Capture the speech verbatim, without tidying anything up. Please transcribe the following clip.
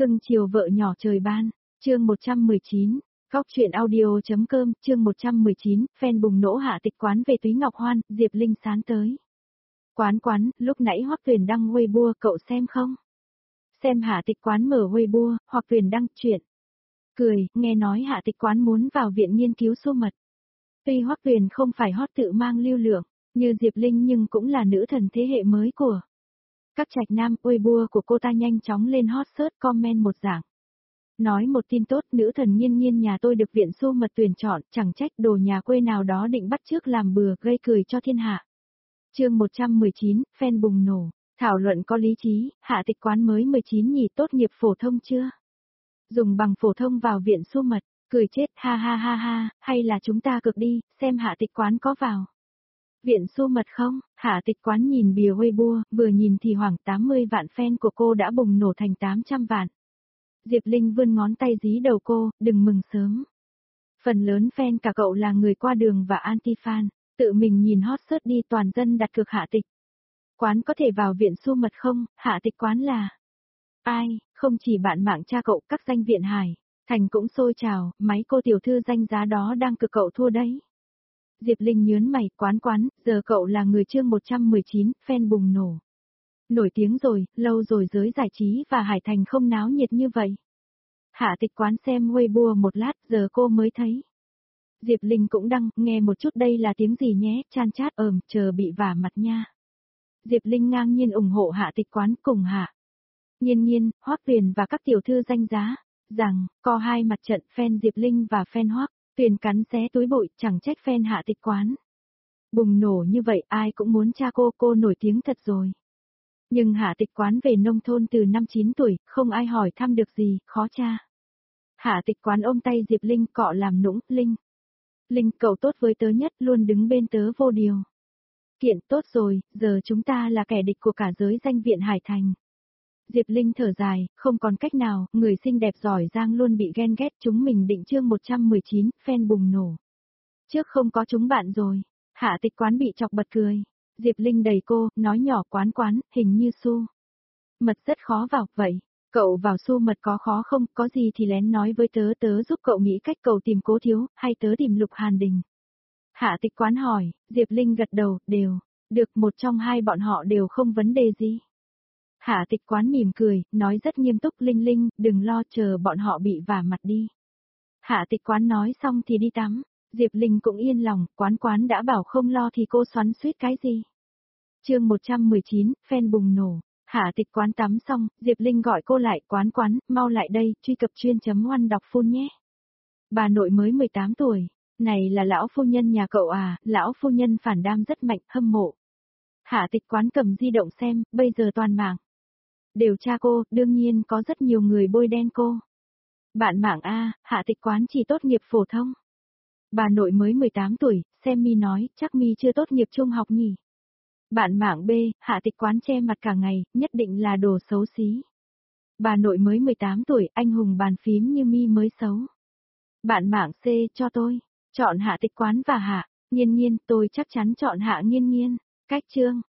Cưng chiều vợ nhỏ trời ban, chương một trăm mười chín, Góc truyện audio.com, chương một trăm mười chín, fan bùng nổ Hạ Tịch Quán về Túy Ngọc Hoan, Diệp Linh sán tới. Quán quán, lúc nãy Hoắc Tuyền đăng Weibo cậu xem không? Xem Hạ Tịch Quán mở Weibo, hoặc Tuyền đăng chuyện. Cười, nghe nói Hạ Tịch Quán muốn vào viện nghiên cứu xô mật. Tuy Hoắc Tuyền không phải hot tự mang lưu lượng, như Diệp Linh nhưng cũng là nữ thần thế hệ mới của các trạch nam. Weibo của cô ta nhanh chóng lên hot search comment một dạng. Nói một tin tốt, nữ thần Nhiên Nhiên nhà tôi được viện xô mật tuyển chọn, chẳng trách đồ nhà quê nào đó định bắt chước làm bừa, gây cười cho thiên hạ. Chương một trăm mười chín, fan bùng nổ, thảo luận có lý trí. Hạ Tịch Quán mới mười chín nhỉ, tốt nghiệp phổ thông chưa? Dùng bằng phổ thông vào viện xô mật, cười chết, ha ha ha ha, hay là chúng ta cực đi, xem Hạ Tịch Quán có vào viện xô mật không? Hạ Tịch Quán nhìn bìa Weibo, vừa nhìn thì khoảng tám mươi vạn fan của cô đã bùng nổ thành tám trăm vạn. Diệp Linh vươn ngón tay dí đầu cô, đừng mừng sớm. Phần lớn fan cả cậu là người qua đường và anti-fan, tự mình nhìn hot search đi, toàn dân đặt cược Hạ Tịch Quán có thể vào viện xô mật không? Hạ Tịch Quán là ai? Không chỉ bạn mạng cha cậu, các danh viện Hải Thành cũng sôi trào, mấy cô tiểu thư danh giá đó đang cực cậu thua đấy. Diệp Linh nhớn mày, Quán quán, giờ cậu là người chương một trăm mười chín, fan bùng nổ. Nổi tiếng rồi, lâu rồi giới giải trí và Hải Thành không náo nhiệt như vậy. Hạ Tịch Quán xem Weibo một lát, giờ cô mới thấy. Diệp Linh cũng đăng, nghe một chút đây là tiếng gì nhé, chan chát ờm, chờ bị vả mặt nha. Diệp Linh ngang nhiên ủng hộ Hạ Tịch Quán cùng Hạ Nhiên Nhiên, Hoắc Tuyền và các tiểu thư danh giá, rằng, có hai mặt trận, fan Diệp Linh và fan Hoắc Tuyền cắn xé túi bụi, chẳng trách fan Hạ Tịch Quán bùng nổ như vậy, ai cũng muốn cha cô, cô nổi tiếng thật rồi. Nhưng Hạ Tịch Quán về nông thôn từ năm chín tuổi, không ai hỏi thăm được gì, khó cha. Hạ Tịch Quán ôm tay Diệp Linh cọ làm nũng, Linh. Linh, cậu tốt với tớ nhất, luôn đứng bên tớ vô điều kiện, tốt rồi, giờ chúng ta là kẻ địch của cả giới danh viện Hải Thành. Diệp Linh thở dài, không còn cách nào, người xinh đẹp giỏi giang luôn bị ghen ghét. Chúng mình định chương một trăm mười chín, fan bùng nổ. Trước không có chúng bạn rồi. Hạ Tịch Quán bị chọc bật cười. Diệp Linh đẩy cô, nói nhỏ, Quán quán, hình như xu mật rất khó vào, vậy, cậu vào xu mật có khó không, có gì thì lén nói với tớ, tớ giúp cậu nghĩ cách, cậu tìm Cố Thiếu, hay tớ tìm Lục Hàn Đình. Hạ Tịch Quán hỏi, Diệp Linh gật đầu, đều, được, một trong hai bọn họ đều không vấn đề gì. Hạ Tịch Quán mỉm cười, nói rất nghiêm túc, Linh Linh, đừng lo, chờ bọn họ bị vả mặt đi. Hạ Tịch Quán nói xong thì đi tắm. Diệp Linh cũng yên lòng, Quán quán đã bảo không lo thì cô xoắn xuýt cái gì. Chương một trăm mười chín, fan bùng nổ. Hạ Tịch Quán tắm xong, Diệp Linh gọi cô lại, Quán quán, mau lại đây, truy cập chuyên chấm oan đọc full nhé. Bà nội mới mười tám tuổi, này là lão phu nhân nhà cậu à, lão phu nhân phản đam rất mạnh, hâm mộ. Hạ Tịch Quán cầm di động xem, bây giờ toàn mạng đều tra cô, đương nhiên có rất nhiều người bôi đen cô. Bạn mạng A, Hạ Tịch Quán chỉ tốt nghiệp phổ thông. Bà nội mới mười tám tuổi, xem mi nói, chắc mi chưa tốt nghiệp trung học nhỉ. Bạn mạng B, Hạ Tịch Quán che mặt cả ngày, nhất định là đồ xấu xí. Bà nội mới mười tám tuổi, anh hùng bàn phím như mi mới xấu. Bạn mạng C, cho tôi, chọn Hạ Tịch Quán và Hạ Nhiên Nhiên, tôi chắc chắn chọn Hạ Nhiên Nhiên. Cách chương